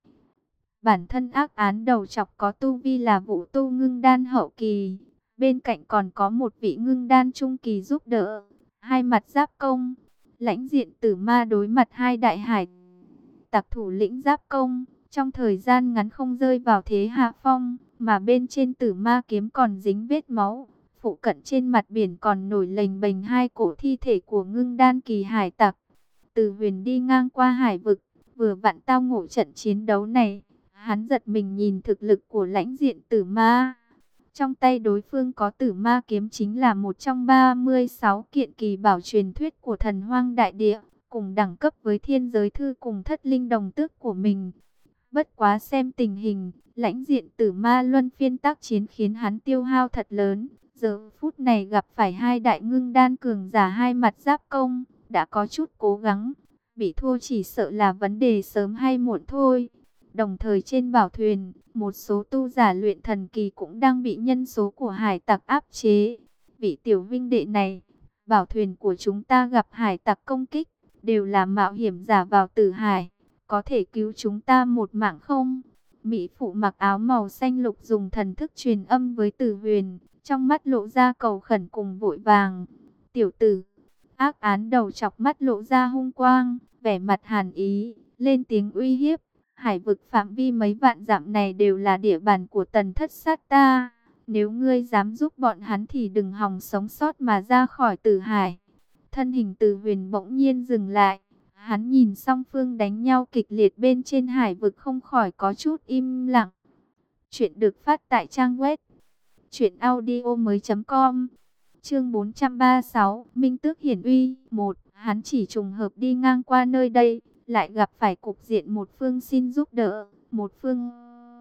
Speaker 1: Bản thân ác án đầu chọc có tu vi là vũ tu ngưng đan hậu kỳ, bên cạnh còn có một vị ngưng đan trung kỳ giúp đỡ, hai mặt giáp công. Lãnh diện tử ma đối mặt hai đại hải tặc thủ lĩnh giáp công, trong thời gian ngắn không rơi vào thế hạ phong, mà bên trên tử ma kiếm còn dính vết máu. Phụ cận trên mặt biển còn nổi lềnh bềnh hai cổ thi thể của ngưng đan kỳ hải tặc. Từ Huyền đi ngang qua hải vực, vừa vặn tao ngộ trận chiến đấu này. Hắn giật mình nhìn thực lực của lãnh diện tử ma. Trong tay đối phương có tử ma kiếm chính là một trong ba mươi sáu kiện kỳ bảo truyền thuyết của thần hoang đại địa, cùng đẳng cấp với thiên giới thư cùng thất linh đồng tước của mình. Bất quá xem tình hình, lãnh diện Tử Ma luân phiên tác chiến khiến hắn tiêu hao thật lớn. Giờ phút này gặp phải hai đại ngưng đan cường giả hai mặt giáp công, đã có chút cố gắng, bị thua chỉ sợ là vấn đề sớm hay muộn thôi. Đồng thời trên bảo thuyền, một số tu giả luyện thần kỳ cũng đang bị nhân số của hải tặc áp chế. Vị tiểu vinh đệ này, bảo thuyền của chúng ta gặp hải tặc công kích, đều là mạo hiểm giả vào tử hải, có thể cứu chúng ta một mạng không? Mỹ phụ mặc áo màu xanh lục dùng thần thức truyền âm với Tử Huyền, trong mắt lộ ra cầu khẩn cùng vội vàng. Tiểu tử, ác án đầu chọc mắt lộ ra hung quang, vẻ mặt hàn ý, lên tiếng uy hiếp. Hải vực phạm vi mấy vạn dặm này đều là địa bàn của Tần Thất Sát ta. Nếu ngươi dám giúp bọn hắn thì đừng hòng sống sót mà ra khỏi tử hải. Thân hình Tử Huyền bỗng nhiên dừng lại. Hắn nhìn song phương đánh nhau kịch liệt bên trên hải vực không khỏi có chút im lặng. Chuyện được phát tại trang web truyện audio mới chấm com. Chương bốn trăm ba mươi sáu, Minh Tước Hiển Uy. Một, hắn chỉ trùng hợp đi ngang qua nơi đây, lại gặp phải cục diện một phương xin giúp đỡ, một phương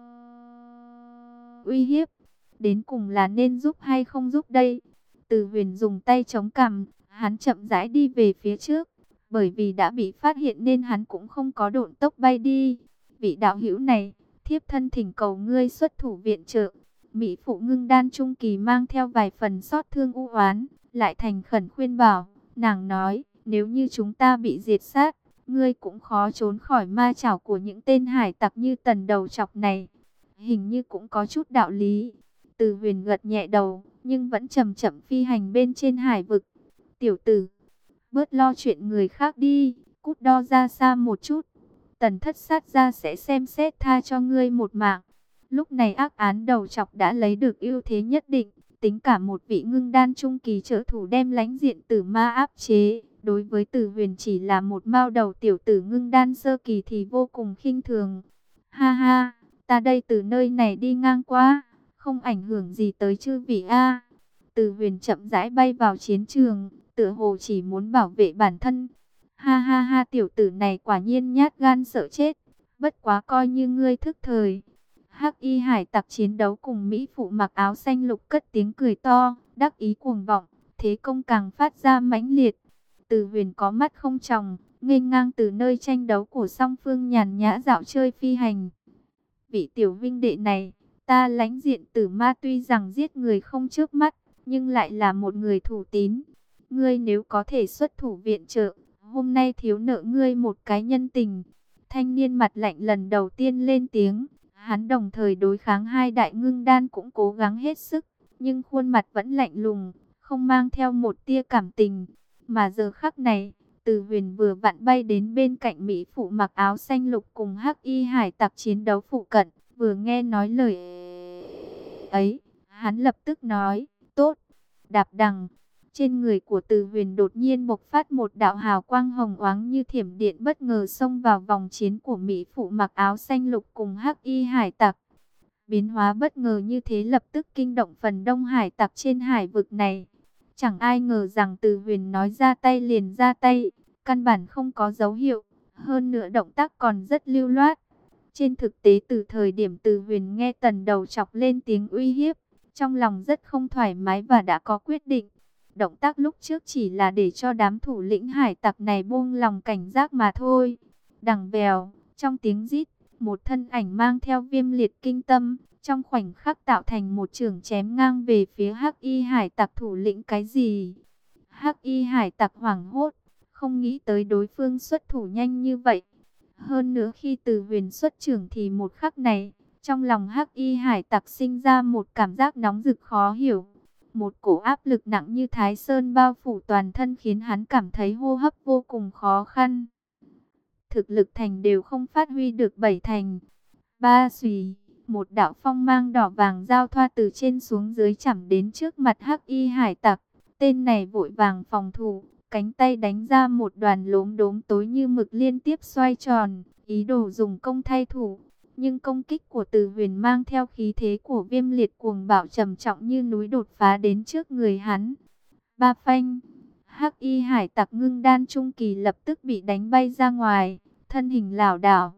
Speaker 1: uy hiếp. Đến cùng là nên giúp hay không giúp đây? Từ Huyền dùng tay chống cằm, hắn chậm rãi đi về phía trước. Bởi vì đã bị phát hiện nên hắn cũng không có độn tốc bay đi. Vị đạo hữu này, thiếp thân thỉnh cầu ngươi xuất thủ viện trợ. Mỹ phụ ngưng đan trung kỳ mang theo vài phần xót thương u oán, lại thành khẩn khuyên bảo. Nàng nói, nếu như chúng ta bị diệt sát, ngươi cũng khó trốn khỏi ma chảo của những tên hải tặc như Tần đầu chọc này. Hình như cũng có chút đạo lý. Từ Huyền gật nhẹ đầu, nhưng vẫn chậm chậm phi hành bên trên hải vực. Tiểu tử, bớt lo chuyện người khác đi, cút đo ra xa một chút. Tần Thất Sát ra sẽ xem xét tha cho ngươi một mạng. Lúc này ác án đầu chọc đã lấy được ưu thế nhất định, tính cả một vị ngưng đan trung kỳ trợ thủ đem lãnh diện Tử Ma áp chế. Đối với Tử Huyền chỉ là một mao đầu tiểu tử ngưng đan sơ kỳ thì vô cùng khinh thường. Ha ha, ta đây từ nơi này đi ngang qua, không ảnh hưởng gì tới chư vị a. Tử Huyền chậm rãi bay vào chiến trường, tựa hồ chỉ muốn bảo vệ bản thân. Ha ha ha, tiểu tử này quả nhiên nhát gan sợ chết, bất quá coi như ngươi thức thời. Hắc y hải tặc chiến đấu cùng Mỹ phụ mặc áo xanh lục cất tiếng cười to, đắc ý cuồng vọng, thế công càng phát ra mãnh liệt. Từ Huyền có mắt không tròng, nghênh ngang từ nơi tranh đấu của song phương nhàn nhã dạo chơi phi hành. Vị tiểu vinh đệ này, ta lãnh diện Tử Ma tuy rằng giết người không chớp mắt, nhưng lại là một người thủ tín. Ngươi nếu có thể xuất thủ viện trợ, hôm nay thiếu nợ ngươi một cái nhân tình. Thanh niên mặt lạnh lần đầu tiên lên tiếng. Hắn đồng thời đối kháng hai đại ngưng đan cũng cố gắng hết sức, nhưng khuôn mặt vẫn lạnh lùng, không mang theo một tia cảm tình. Mà giờ khắc này, Từ Huyền vừa vặn bay đến bên cạnh Mỹ phụ mặc áo xanh lục cùng hắc y hải tặc chiến đấu phụ cận, vừa nghe nói lời ấy, hắn lập tức nói, tốt, đạp đằng. Trên người của Từ Huyền đột nhiên bộc phát một đạo hào quang hồng oáng như thiểm điện, bất ngờ xông vào vòng chiến của Mỹ phụ mặc áo xanh lục cùng hắc y hải tặc. Biến hóa bất ngờ như thế lập tức kinh động phần đông hải tặc trên hải vực này. Chẳng ai ngờ rằng Từ Huyền nói ra tay liền ra tay, căn bản không có dấu hiệu, hơn nữa động tác còn rất lưu loát. Trên thực tế từ thời điểm Từ Huyền nghe Tần đầu chọc lên tiếng uy hiếp, trong lòng rất không thoải mái và đã có quyết định. Động tác lúc trước chỉ là để cho đám thủ lĩnh hải tặc này buông lòng cảnh giác mà thôi. Đằng vèo, trong tiếng rít, một thân ảnh mang theo viêm liệt kinh tâm, trong khoảnh khắc tạo thành một chưởng chém ngang về phía hắc y hải tặc thủ lĩnh. Cái gì? Hắc y hải tặc hoảng hốt, không nghĩ tới đối phương xuất thủ nhanh như vậy. Hơn nữa khi Từ Huyền xuất chưởng thì một khắc này, trong lòng hắc y hải tặc sinh ra một cảm giác nóng rực khó hiểu. Một cổ áp lực nặng như Thái Sơn bao phủ toàn thân khiến hắn cảm thấy hô hấp vô cùng khó khăn. Thực lực thành đều không phát huy được bảy thành. Ba xùy, một đạo phong mang đỏ vàng giao thoa từ trên xuống dưới chẳm đến trước mặt hắc y hải tặc. Tên này vội vàng phòng thủ, cánh tay đánh ra một đoàn lốm đốm tối như mực liên tiếp xoay tròn, ý đồ dùng công thay thủ. Nhưng công kích của Từ Huyền mang theo khí thế của viêm liệt cuồng bạo trầm trọng như núi đột phá đến trước người hắn. Ba phanh, hắc y hải tặc ngưng đan trung kỳ lập tức bị đánh bay ra ngoài, thân hình lảo đảo.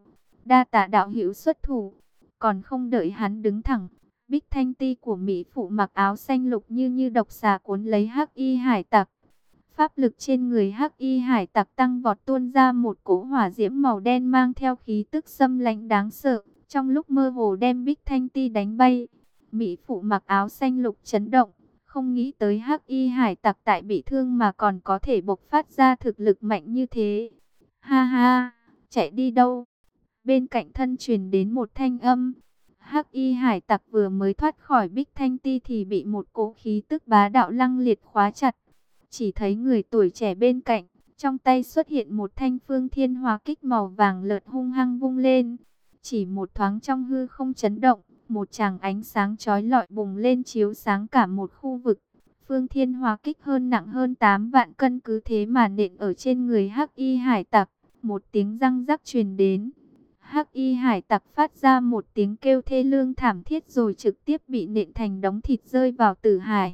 Speaker 1: đa tạ đạo hữu xuất thủ. Còn không đợi hắn đứng thẳng, Bích Thanh Ti của Mỹ phụ mặc áo xanh lục như như độc xà cuốn lấy Hắc Y hải tặc. Pháp lực trên người Hắc Y hải tặc tăng vọt, tuôn ra một cỗ hỏa diễm màu đen mang theo khí tức xâm lãnh đáng sợ, trong lúc mơ hồ đem Bích Thanh Ti đánh bay. Mỹ phụ mặc áo xanh lục chấn động, không nghĩ tới Hắc Y hải tặc tại bị thương mà còn có thể bộc phát ra thực lực mạnh như thế. Ha ha, chạy đi đâu? Bên cạnh thân truyền đến một thanh âm. Hắc Y hải tặc vừa mới thoát khỏi Bích Thanh Ti thì bị một cỗ khí tức bá đạo lăng liệt khóa chặt. Chỉ thấy người tuổi trẻ bên cạnh, trong tay xuất hiện một thanh phương thiên hóa kích màu vàng lợt hung hăng vung lên. Chỉ một thoáng trong hư không chấn động, một tràng ánh sáng chói lọi bùng lên chiếu sáng cả một khu vực. Phương thiên hóa kích hơn nặng hơn tám vạn cân cứ thế mà nện ở trên người Hắc Y hải tặc. Một tiếng răng rắc truyền đến. Hắc Y hải tặc phát ra một tiếng kêu thê lương thảm thiết rồi trực tiếp bị nện thành đống thịt rơi vào tử hải.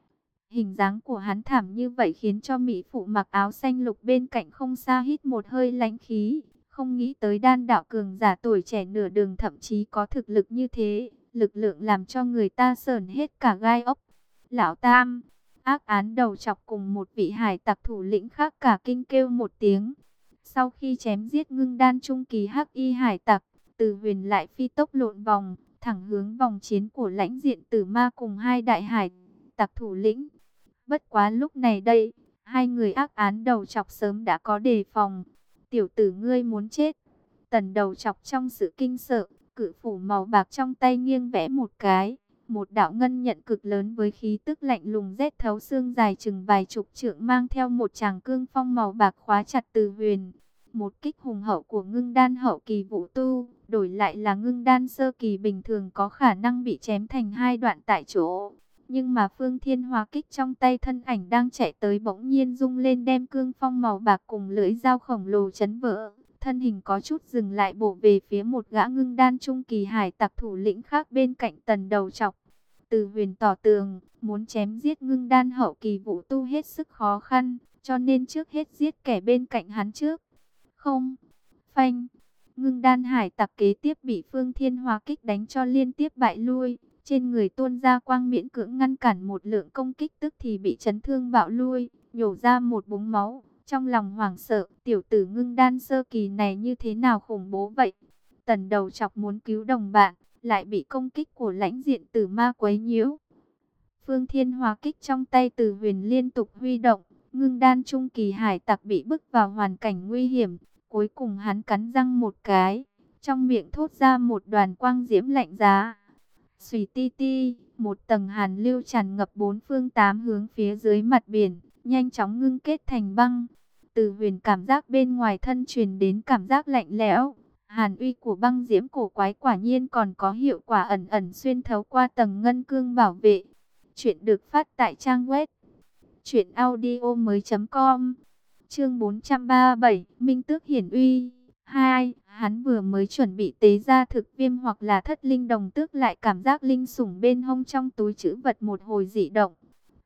Speaker 1: Hình dáng của hắn thảm như vậy khiến cho mỹ phụ mặc áo xanh lục bên cạnh không xa hít một hơi lãnh khí. Không nghĩ tới đan đạo cường giả tuổi trẻ nửa đường thậm chí có thực lực như thế. Lực lượng làm cho người ta sởn hết cả gai ốc. Lão Tam, ác án đầu chọc cùng một vị hải tặc thủ lĩnh khác cả kinh kêu một tiếng. Sau khi chém giết ngưng đan trung kỳ Hắc Y hải tặc, Từ Huyền lại phi tốc lộn vòng, thẳng hướng vòng chiến của lãnh diện Tử Ma cùng hai đại hải tặc thủ lĩnh. Bất quá lúc này đây, hai người ác án đầu chọc sớm đã có đề phòng. Tiểu tử ngươi muốn chết. Tần đầu chọc trong sự kinh sợ, cự phủ màu bạc trong tay nghiêng vẽ một cái. Một đạo ngân nhận cực lớn với khí tức lạnh lùng rét thấu xương dài chừng vài chục trượng mang theo một tràng cương phong màu bạc khóa chặt Từ Huyền. Một kích hùng hậu của ngưng đan hậu kỳ vũ tu, đổi lại là ngưng đan sơ kỳ bình thường có khả năng bị chém thành hai đoạn tại chỗ. Nhưng mà phương thiên hóa kích trong tay thân ảnh đang chạy tới bỗng nhiên rung lên đem cương phong màu bạc cùng lưỡi dao khổng lồ chấn vỡ. Thân hình có chút dừng lại bổ về phía một gã ngưng đan trung kỳ hải tặc thủ lĩnh khác bên cạnh tần đầu chọc. Từ Huyền tỏ tường, muốn chém giết ngưng đan hậu kỳ vũ tu hết sức khó khăn, cho nên trước hết giết kẻ bên cạnh hắn trước. Không, phanh, ngưng đan hải tặc kế tiếp bị phương thiên hóa kích đánh cho liên tiếp bại lui. Trên người tuôn ra quang miễn cưỡng ngăn cản một lượng công kích tức thì bị chấn thương bạo lui, nhổ ra một búng máu. Trong lòng hoảng sợ, tiểu tử ngưng đan sơ kỳ này như thế nào khủng bố vậy? Tần đầu chọc muốn cứu đồng bạn, lại bị công kích của lãnh diện Tử Ma quấy nhiễu. Phương thiên hóa kích trong tay Từ Huyền liên tục huy động, ngưng đan trung kỳ hải tặc bị bức vào hoàn cảnh nguy hiểm. Cuối cùng hắn cắn răng một cái, trong miệng thốt ra một đoàn quang diễm lạnh giá. Xùy ti ti, một tầng hàn lưu tràn ngập bốn phương tám hướng phía dưới mặt biển, nhanh chóng ngưng kết thành băng. Từ Huyền cảm giác bên ngoài thân truyền đến cảm giác lạnh lẽo. Hàn uy của băng diễm cổ quái quả nhiên còn có hiệu quả ẩn ẩn xuyên thấu qua tầng ngân cương bảo vệ. Chuyện được phát tại trang web truyện audio mới chấm com. Chương bốn trăm ba mươi bảy, Minh Tước Hiển Uy. Hai, hắn vừa mới chuẩn bị tế ra thực viêm hoặc là thất linh đồng tước lại cảm giác linh sủng bên hông trong túi trữ vật một hồi dị động.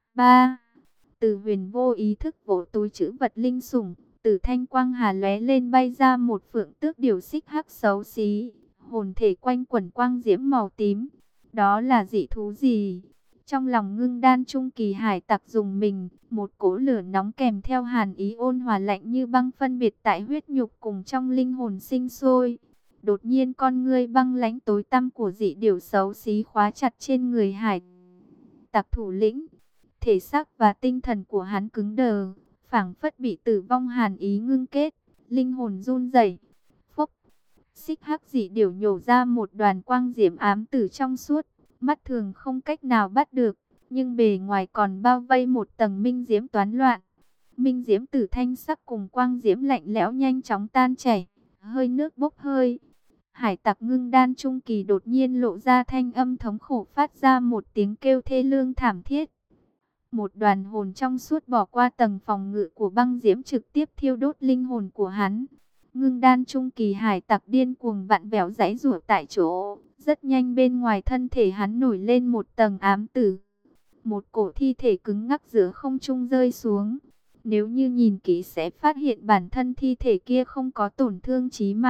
Speaker 1: Ba, Từ Huyền vô ý thức vỗ túi trữ vật linh sủng, từ thanh quang hà lóe lên bay ra một phượng tước điều xích hắc xấu xí, hồn thể quanh quẩn quang diễm màu tím. Đó là dị thú gì? Trong lòng ngưng đan trung kỳ hải tặc dùng mình, một cỗ lửa nóng kèm theo hàn ý ôn hòa lạnh như băng phân biệt tại huyết nhục cùng trong linh hồn sinh sôi. Đột nhiên con ngươi băng lãnh tối tăm của dị điểu xấu xí khóa chặt trên người hải tặc thủ lĩnh. Thể xác và tinh thần của hắn cứng đờ, phảng phất bị tử vong hàn ý ngưng kết, linh hồn run rẩy. Phốc, xích hắc dị điểu nhổ ra một đoàn quang diễm ám tử trong suốt. Mắt thường không cách nào bắt được, nhưng bề ngoài còn bao vây một tầng minh diễm toán loạn. Minh diễm tử thanh sắc cùng quang diễm lạnh lẽo nhanh chóng tan chảy, hơi nước bốc hơi. Hải tặc ngưng đan trung kỳ đột nhiên lộ ra thanh âm thống khổ phát ra một tiếng kêu thê lương thảm thiết. Một đoàn hồn trong suốt bỏ qua tầng phòng ngự của băng diễm trực tiếp thiêu đốt linh hồn của hắn. Ngưng đan trung kỳ hải tặc điên cuồng vặn vẹo giãy giụa tại chỗ. Rất nhanh bên ngoài thân thể hắn nổi lên một tầng ám tử. Một cổ thi thể cứng ngắc giữa không trung rơi xuống. Nếu như nhìn kỹ sẽ phát hiện bản thân thi thể kia không có tổn thương chí mạng.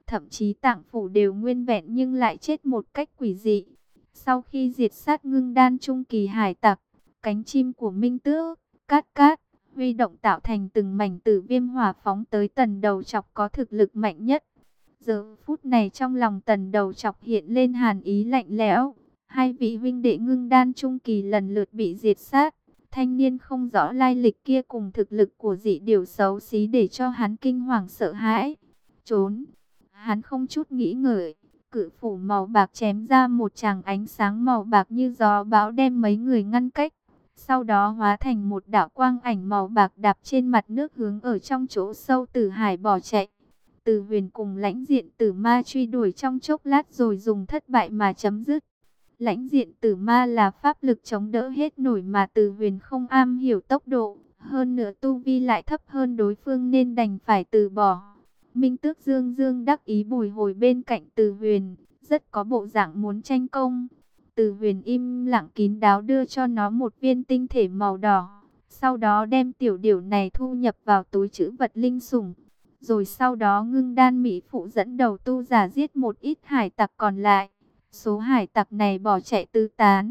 Speaker 1: thậm chí tạng phủ đều nguyên vẹn nhưng lại chết một cách quỷ dị. Sau khi diệt sát ngưng đan trung kỳ hải tặc, cánh chim của Minh Tước, Cát Cát, huy động tạo thành từng mảnh tử viêm hỏa phóng tới Tần Đầu Chọc có thực lực mạnh nhất. Giờ phút này trong lòng Tần Đầu Chọc hiện lên hàn ý lạnh lẽo. Hai vị huynh đệ ngưng đan trung kỳ lần lượt bị diệt sát. Thanh niên không rõ lai lịch kia cùng thực lực của dị điều xấu xí để cho hắn kinh hoàng sợ hãi. Trốn! Hắn không chút nghĩ ngợi, cự phủ màu bạc chém ra một tràng ánh sáng màu bạc như gió bão đem mấy người ngăn cách. Sau đó hóa thành một đạo quang ảnh màu bạc đạp trên mặt nước hướng ở trong chỗ sâu Tử Hải bỏ chạy. Từ Huyền cùng Lãnh Diện Tử Ma truy đuổi trong chốc lát rồi dùng thất bại mà chấm dứt. Lãnh Diện Tử Ma là pháp lực chống đỡ hết nổi mà Từ Huyền không am hiểu tốc độ, hơn nữa tu vi lại thấp hơn đối phương nên đành phải từ bỏ. Minh Tước dương dương đắc ý bồi hồi bên cạnh Từ Huyền, rất có bộ dạng muốn tranh công. Từ Huyền im lặng kín đáo đưa cho nó một viên tinh thể màu đỏ, sau đó đem tiểu điểu này thu nhập vào túi trữ vật linh sủng. Rồi sau đó ngưng đan mỹ phụ dẫn đầu tu giả giết một ít hải tặc còn lại. Số hải tặc này bỏ chạy tứ tán.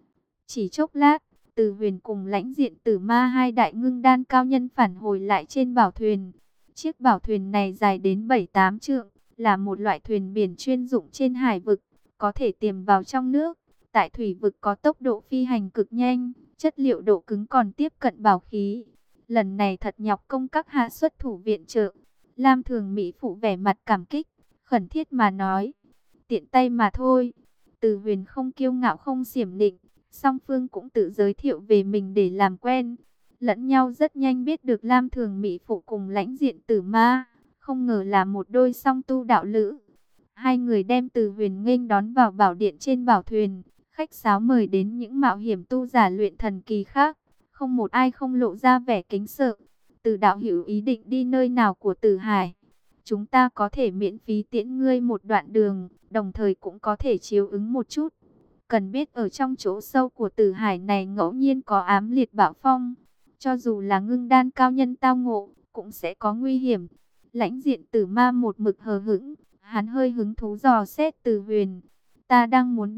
Speaker 1: Chỉ chốc lát, Từ Huyền cùng Lãnh Diện Tử Ma hai đại ngưng đan cao nhân phản hồi lại trên bảo thuyền. Chiếc bảo thuyền này dài đến bảy tám trượng, là một loại thuyền biển chuyên dụng trên hải vực, có thể tiềm vào trong nước. Tại thủy vực có tốc độ phi hành cực nhanh, chất liệu độ cứng còn tiếp cận bảo khí. Lần này thật nhọc công các hạ xuất thủ viện trợ. Lam Thường Mỹ phụ vẻ mặt cảm kích, khẩn thiết mà nói. Tiện tay mà thôi. Từ Huyền không kiêu ngạo không xiểm nịnh, song phương cũng tự giới thiệu về mình để làm quen. Lẫn nhau rất nhanh biết được Lam Thường Mỹ phụ cùng Lãnh Diện Tử Ma, không ngờ là một đôi song tu đạo lữ. Hai người đem Từ Huyền nghênh đón vào bảo điện trên bảo thuyền, khách sáo mời đến những mạo hiểm tu giả luyện thần kỳ khác, không một ai không lộ ra vẻ kính sợ. Từ đạo hữu ý định đi nơi nào của Tử Hải? Chúng ta có thể miễn phí tiễn ngươi một đoạn đường, đồng thời cũng có thể chiếu ứng một chút. Cần biết ở trong chỗ sâu của Tử Hải này ngẫu nhiên có ám liệt bạo phong. Cho dù là ngưng đan cao nhân tao ngộ, cũng sẽ có nguy hiểm. Lãnh Diện Tử Ma một mực hờ hững, hắn hơi hứng thú dò xét Từ Huyền. Ta đang muốn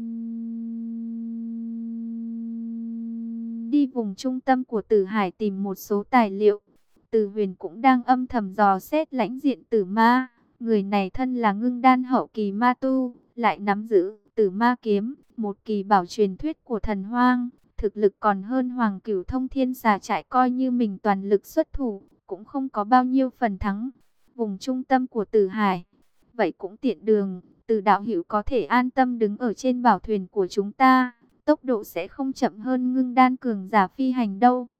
Speaker 1: đi vùng trung tâm của Tử Hải tìm một số tài liệu. Từ Huyền cũng đang âm thầm dò xét Lãnh Diện Tử Ma. Người này thân là ngưng đan hậu kỳ ma tu, lại nắm giữ Tử Ma kiếm, một kỳ bảo truyền thuyết của thần hoang. Thực lực còn hơn Hoàng Cửu Thông Thiên Xà Trại, coi như mình toàn lực xuất thủ, cũng không có bao nhiêu phần thắng. Vùng trung tâm của Tử Hải, vậy cũng tiện đường. Từ đạo hữu có thể an tâm đứng ở trên bảo thuyền của chúng ta, tốc độ sẽ không chậm hơn ngưng đan cường giả phi hành đâu.